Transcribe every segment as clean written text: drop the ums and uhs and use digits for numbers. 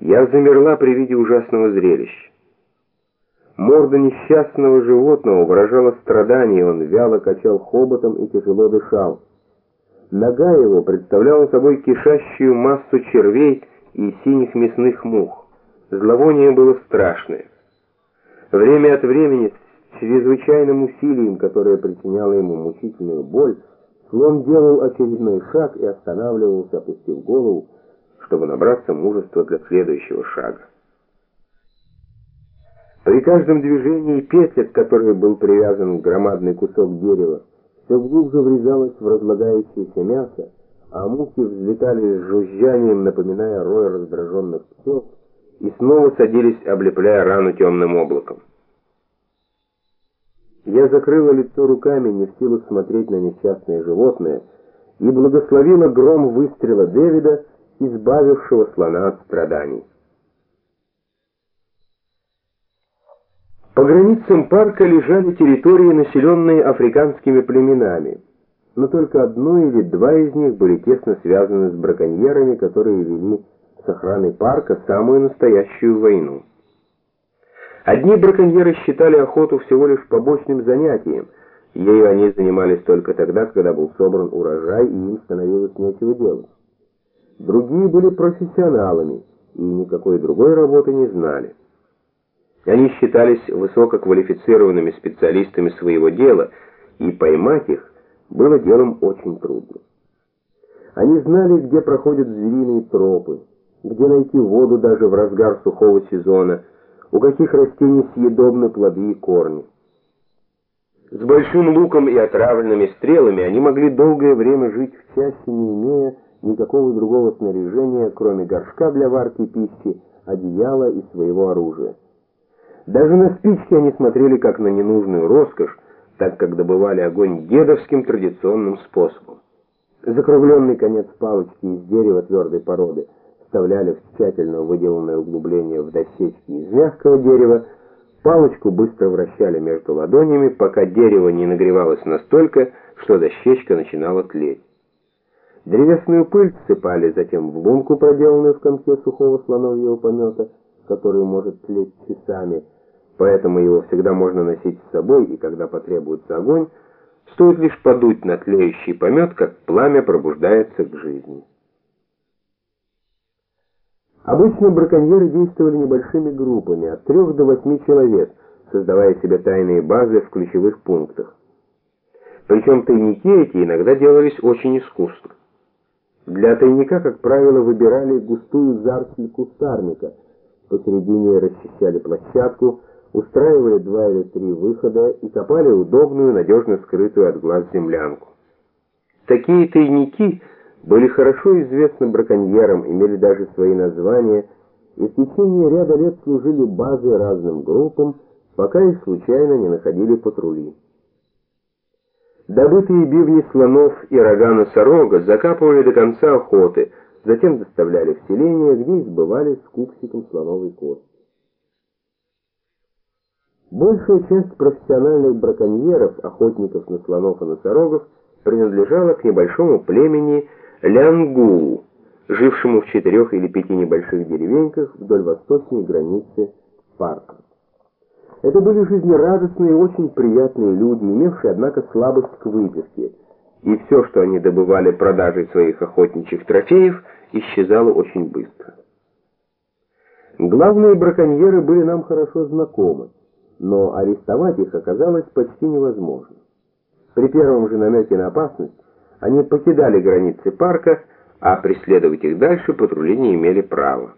Я замерла при виде ужасного зрелища. Морда несчастного животного выражала страдание, он вяло качал хоботом и тяжело дышал. Нога его представляла собой кишащую массу червей и синих мясных мух. Зловоние было страшное. Время от времени, с чрезвычайным усилием, которое причиняло ему мучительную боль, слон делал очередной шаг и останавливался, опустив голову, чтобы набраться мужества для следующего шага. При каждом движении петля, к которой был привязан громадный кусок дерева, все глубже врезалась в разлагающееся мясо, а мухи взлетали с жужжанием, напоминая рой раздраженных пчел, и снова садились, облепляя рану темным облаком. Я закрыла лицо руками, не в силах смотреть на несчастное животное, и благословила гром выстрела Дэвида, избавившего слона от страданий. По границам парка лежали территории, населенные африканскими племенами, но только одно или два из них были тесно связаны с браконьерами, которые вели с охраной парка самую настоящую войну. Одни браконьеры считали охоту всего лишь побочным занятием, ею они занимались только тогда, когда был собран урожай и им становилось нечего делать. Другие были профессионалами и никакой другой работы не знали. Они считались высококвалифицированными специалистами своего дела, и поймать их было делом очень трудным. Они знали, где проходят звериные тропы, где найти воду даже в разгар сухого сезона, у каких растений съедобны плоды и корни. С большим луком и отравленными стрелами они могли долгое время жить в чаще, не имея никакого другого снаряжения, кроме горшка для варки пищи, одеяла и своего оружия. Даже на спички они смотрели как на ненужную роскошь, так как добывали огонь дедовским традиционным способом. Закругленный конец палочки из дерева твердой породы вставляли в тщательно выделанное углубление в дощечки из мягкого дерева, палочку быстро вращали между ладонями, пока дерево не нагревалось настолько, что дощечка начинала тлеть. Древесную пыль всыпали затем в лунку, проделанную в комке сухого слоновьего помета, который может тлеть часами, поэтому его всегда можно носить с собой, и когда потребуется огонь, стоит лишь подуть на тлеющий помет, как пламя пробуждается к жизни. Обычно браконьеры действовали небольшими группами, от 3 до 8 человек, создавая себе тайные базы в ключевых пунктах. Причем тайники эти иногда делались очень искусно. Для тайника, как правило, выбирали густую заросль кустарника, посередине расчищали площадку, устраивали 2 или 3 выхода и копали удобную, надежно скрытую от глаз землянку. Такие тайники были хорошо известны браконьерам, имели даже свои названия и в течение ряда лет служили базой разным группам, пока их случайно не находили патрули. Добытые бивни слонов и рога носорога закапывали до конца охоты, затем доставляли в селение, где избывали с куксиком слоновой кости. Большая часть профессиональных браконьеров, охотников на слонов и носорогов, принадлежала к небольшому племени Лянгу, жившему в 4 или 5 небольших деревеньках вдоль восточной границы парка. Это были жизнерадостные и очень приятные люди, имевшие, однако, слабость к выпивке, и все, что они добывали продажей своих охотничьих трофеев, исчезало очень быстро. Главные браконьеры были нам хорошо знакомы, но арестовать их оказалось почти невозможно. При первом же намеке на опасность они покидали границы парка, а преследовать их дальше патрули не имели права.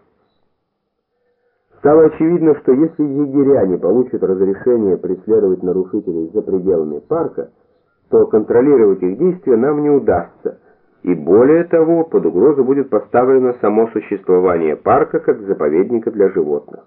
Стало очевидно, что если егеря не получат разрешение преследовать нарушителей за пределами парка, то контролировать их действия нам не удастся, и более того, под угрозу будет поставлено само существование парка как заповедника для животных.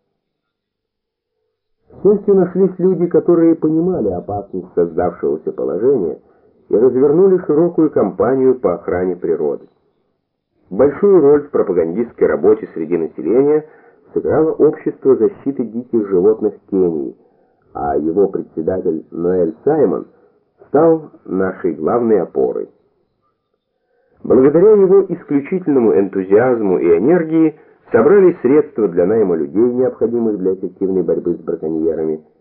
К счастью, нашлись люди, которые понимали опасность создавшегося положения и развернули широкую кампанию по охране природы. Большую роль в пропагандистской работе среди населения сыграло общество защиты диких животных Кении, а его председатель Ноэль Саймон стал нашей главной опорой. Благодаря его исключительному энтузиазму и энергии собрали средства для найма людей, необходимых для эффективной борьбы с браконьерами.